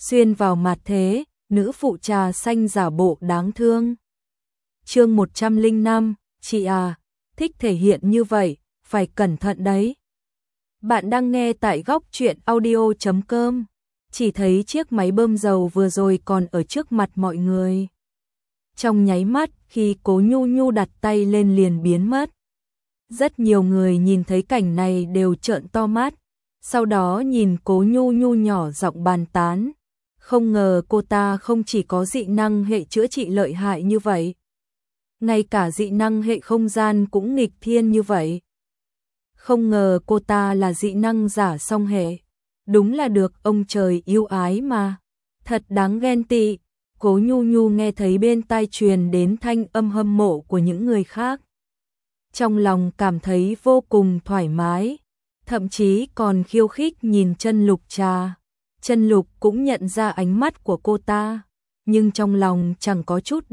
xuyên vào mặt thế, nữ phụ trà xanh giả bộ đáng thương. Chương 105, chị à, thích thể hiện như vậy, phải cẩn thận đấy. Bạn đang nghe tại góc truyện audio.com. Chỉ thấy chiếc máy bơm dầu vừa rồi còn ở trước mặt mọi người. Trong nháy mắt, khi Cố Nhu Nhu đặt tay lên liền biến mất. Rất nhiều người nhìn thấy cảnh này đều trợn to mắt, sau đó nhìn Cố Nhu Nhu nhỏ giọng bàn tán. Không ngờ cô ta không chỉ có dị năng hệ chữa trị lợi hại như vậy, ngay cả dị năng hệ không gian cũng nghịch thiên như vậy. Không ngờ cô ta là dị năng giả song hệ, đúng là được ông trời yêu ái mà, thật đáng ghen tị. Cố Nhu Nhu nghe thấy bên tai truyền đến thanh âm hâm mộ của những người khác. Trong lòng cảm thấy vô cùng thoải mái, thậm chí còn khiêu khích nhìn Chân Lục Trà. Chân Lục cũng nhận ra ánh mắt của cô ta, nhưng trong lòng chẳng có chút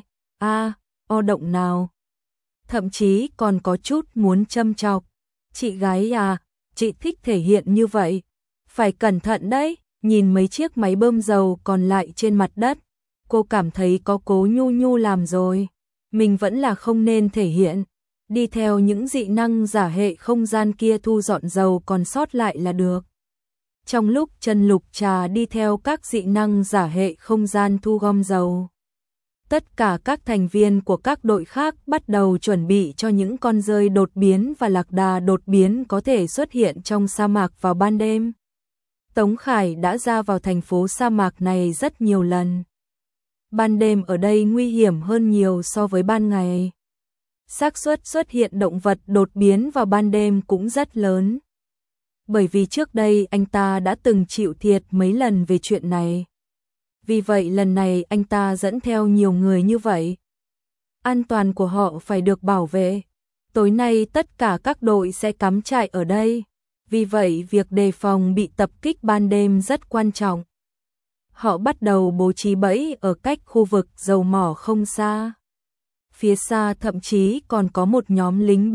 o động nào. Thậm chí còn có chút muốn châm chọc. Chị gái à, chị thích thể hiện như vậy, phải cẩn thận đấy. Nhìn mấy chiếc máy bơm dầu còn lại trên mặt đất, cô cảm thấy có Cố Nhu Nhu làm rồi, mình vẫn là không nên thể hiện. Đi theo những dị năng giả hệ không gian kia thu dọn dầu còn sót lại là được. Trong lúc Chân Lục Trà đi theo các dị năng giả hệ không gian thu gom dầu, tất cả các thành viên của các đội khác bắt đầu chuẩn bị cho những con dơi đột biến và lạc đà đột biến có thể xuất hiện trong sa mạc vào ban đêm. Tống Khải đã ra vào thành phố sa mạc này rất nhiều lần. Ban đêm ở đây nguy hiểm hơn nhiều so với ban ngày. Xác suất xuất hiện động vật đột biến vào ban đêm cũng rất lớn. Bởi vì trước đây anh ta đã từng chịu thiệt mấy lần về chuyện này. Vì vậy lần này anh ta dẫn theo nhiều người như vậy. An toàn của họ phải được bảo vệ. Tối nay tất cả các đội sẽ cắm trại ở đây. Vì vậy việc đề phòng bị tập kích ban đêm rất quan trọng. Họ bắt đầu bố trí bẫy ở cách khu vực dầu mỏ không xa. Phía xa thậm chí còn có một nhóm lính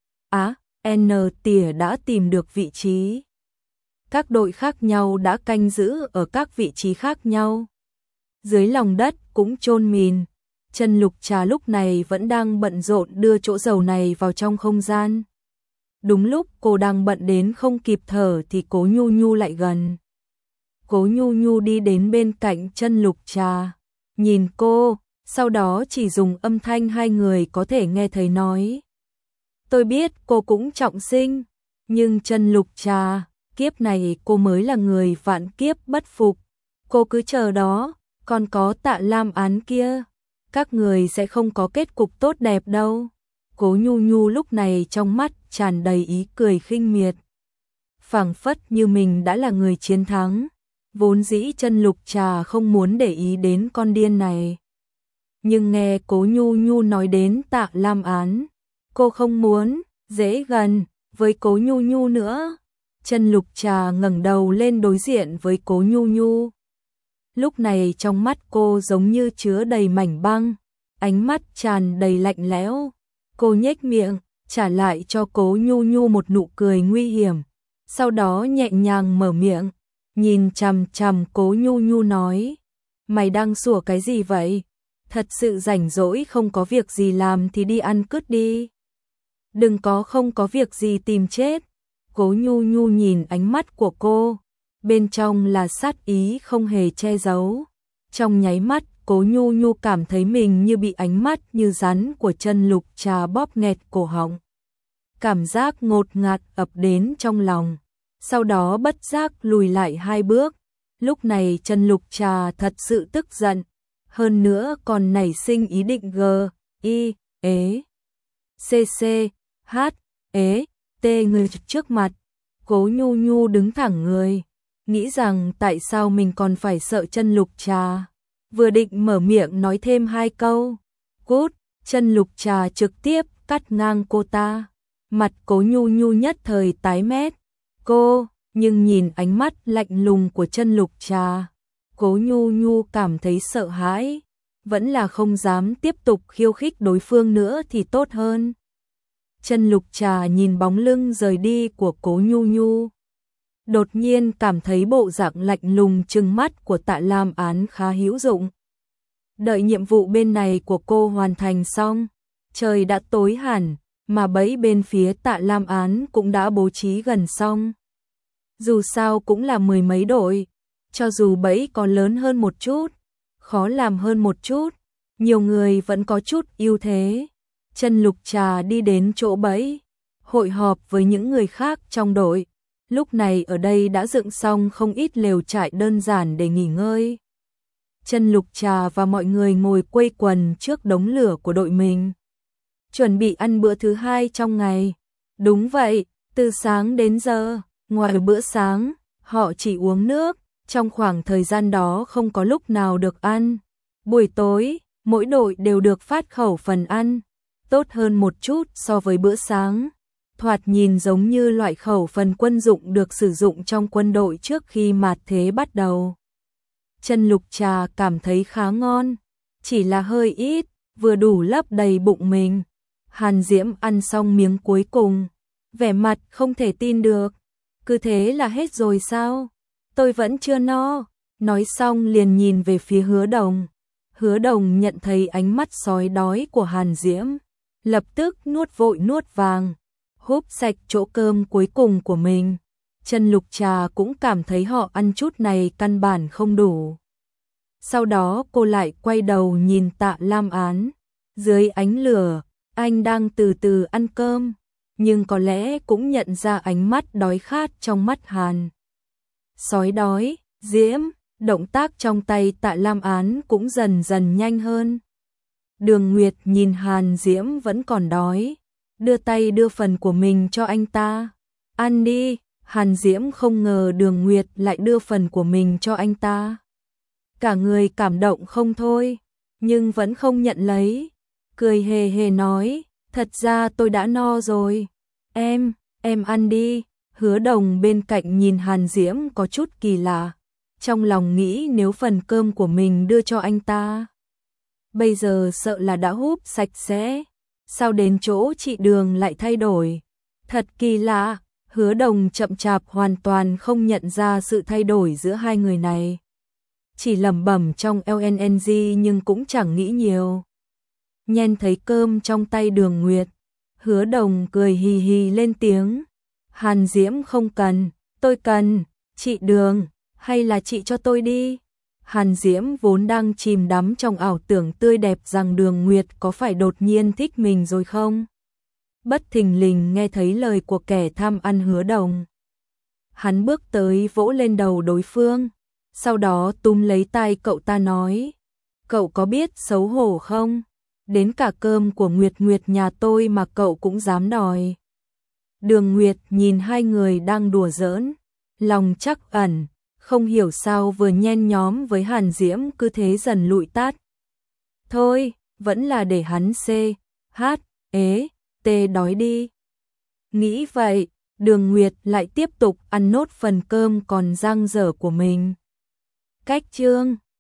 N tỉa đã tìm được vị trí. Các đội khác nhau đã canh giữ ở các vị trí khác nhau. Dưới lòng đất cũng chôn mìn. Chân Lục Trà lúc này vẫn đang bận rộn đưa chỗ dầu này vào trong không gian. Đúng lúc cô đang bận đến không kịp thở thì Cố Nhu Nhu lại gần. Cố Nhu Nhu đi đến bên cạnh Chân Lục Trà, nhìn cô, sau đó chỉ dùng âm thanh hai người có thể nghe thấy nói. Tôi biết cô cũng trọng sinh, nhưng Chân Lục Trà, kiếp này cô mới là người vạn kiếp bất phục. Cô cứ chờ đó, còn có Tạ Lam Án kia, các người sẽ không có kết cục tốt đẹp đâu. Cố Nhu Nhu lúc này trong mắt tràn đầy ý cười khinh miệt, phảng phất như mình đã là người chiến thắng. Vốn dĩ Chân Lục Trà không muốn để ý đến con điên này, nhưng nghe Cố Nhu Nhu nói đến Tạ Lam Án, cô không muốn dễ gần với Cố Nhu Nhu nữa. Chân Lục Trà ngẩng đầu lên đối diện với Cố Nhu Nhu. Lúc này trong mắt cô giống như chứa đầy mảnh băng, ánh mắt tràn đầy lạnh lẽo. Cô nhếch miệng, trả lại cho Cố Nhu Nhu một nụ cười nguy hiểm, sau đó nhẹ nhàng mở miệng, nhìn chằm chằm Cố Nhu Nhu nói: "Mày đang sủa cái gì vậy? Thật sự rảnh rỗi không có việc gì làm thì đi ăn cứt đi. Đừng có không có việc gì tìm chết." Cố Nhu Nhu nhìn ánh mắt của cô, bên trong là sát ý không hề che giấu. Trong nháy mắt, Cố Nhu Nhu cảm thấy mình như bị ánh mắt như rắn của Chân Lục Trà bóp nghẹt cổ họng. Cảm giác ngột ngạt ập đến trong lòng, sau đó bất giác lùi lại 2 bước. Lúc này Chân Lục Trà thật sự tức giận, hơn nữa còn nảy sinh ý định T người trước mặt. Cố Nhu Nhu đứng thẳng người, nghĩ rằng tại sao mình còn phải sợ Chân Lục Trà. Vừa định mở miệng nói thêm 2 câu, cút, Chân Lục Trà trực tiếp cắt ngang cô ta. Mặt Cố Nhu Nhu nhất thời tái mét. Nhưng nhìn ánh mắt lạnh lùng của Chân Lục Trà, Cố Nhu Nhu cảm thấy sợ hãi, vẫn là không dám tiếp tục khiêu khích đối phương nữa thì tốt hơn. Chân Lục Trà nhìn bóng lưng rời đi của Cố Nhu Nhu, đột nhiên cảm thấy bộ dạng lạnh lùng trừng mắt của Tạ Lam Án khá hữu dụng. Đợi nhiệm vụ bên này của cô hoàn thành xong, trời đã tối hẳn, mà bẫy bên phía Tạ Lam Án cũng đã bố trí gần xong. Dù sao cũng là mười mấy đội, cho dù bẫy có lớn hơn một chút, khó làm hơn một chút, nhiều người vẫn có chút ưu thế. Trần Lục Trà đi đến chỗ bẫy, hội họp với những người khác trong đội. Lúc này ở đây đã dựng xong không ít lều trại đơn giản để nghỉ ngơi. Trần Lục Trà và mọi người ngồi quây quần trước đống lửa của đội mình, chuẩn bị ăn bữa thứ hai trong ngày. Đúng vậy, từ sáng đến giờ, ngoài bữa sáng, họ chỉ uống nước, trong khoảng thời gian đó không có lúc nào được ăn. Buổi tối, mỗi đội đều được phát khẩu phần ăn, tốt hơn một chút so với bữa sáng. Thoạt nhìn giống như loại khẩu phần quân dụng được sử dụng trong quân đội trước khi mạt thế bắt đầu. Trần Lục Trà cảm thấy khá ngon, chỉ là hơi ít, vừa đủ lấp đầy bụng mình. Hàn Diễm ăn xong miếng cuối cùng, vẻ mặt không thể tin được. Cứ thế là hết rồi sao? Tôi vẫn chưa no. Nói xong liền nhìn về phía Hứa Đồng. Hứa Đồng nhận thấy ánh mắt sói đói của Hàn Diễm, lập tức nuốt vội nuốt vàng, húp sạch chỗ cơm cuối cùng của mình. Trần Lục Trà cũng cảm thấy họ ăn chút này căn bản không đủ. Sau đó cô lại quay đầu nhìn Tạ Lam Án. Dưới ánh lửa, anh đang từ từ ăn cơm, nhưng có lẽ cũng nhận ra ánh mắt đói khát trong mắt Hàn. Sói đói, Diễm, động tác trong tay Tạ Lam Án cũng dần dần nhanh hơn. Đường Nguyệt nhìn Hàn Diễm vẫn còn đói, đưa tay đưa phần của mình cho anh ta. Ăn đi. Hàn Diễm không ngờ Đường Nguyệt lại đưa phần của mình cho anh ta. Cả người cảm động không thôi, nhưng vẫn không nhận lấy. Cười hề hề nói, thật ra tôi đã no rồi. Em ăn đi. Hứa Đồng bên cạnh nhìn Hàn Diễm có chút kỳ lạ. Trong lòng nghĩ nếu phần cơm của mình đưa cho anh ta, bây giờ sợ là đã húp sạch sẽ. Sao đến chỗ chị Đường lại thay đổi? Thật kỳ lạ. Hứa Đồng chậm chạp hoàn toàn không nhận ra sự thay đổi giữa hai người này. Chỉ lẩm bẩm trong LNNG nhưng cũng chẳng nghĩ nhiều. Nhen thấy cơm trong tay Đường Nguyệt, Hứa Đồng cười hì hì lên tiếng. Hàn Diễm không cần, tôi cần. Chị Đường, hay là chị cho tôi đi. Hàn Diễm vốn đang chìm đắm trong ảo tưởng tươi đẹp rằng Đường Nguyệt có phải đột nhiên thích mình rồi không? Bất thình lình nghe thấy lời của kẻ tham ăn Hứa Đồng. Hắn bước tới vỗ lên đầu đối phương, sau đó túm lấy tay cậu ta nói, cậu có biết xấu hổ không? Đến cả cơm của Nguyệt Nguyệt nhà tôi mà cậu cũng dám đòi. Đường Nguyệt nhìn hai người đang đùa giỡn, lòng trắc ẩn, không hiểu sao vừa nhen nhóm với Hàn Diễm cứ thế dần lụi tát. Thôi, vẫn là để hắn tê đói đi. Nghĩ vậy, Đường Nguyệt lại tiếp tục ăn nốt phần cơm còn dang dở của mình. Cách chương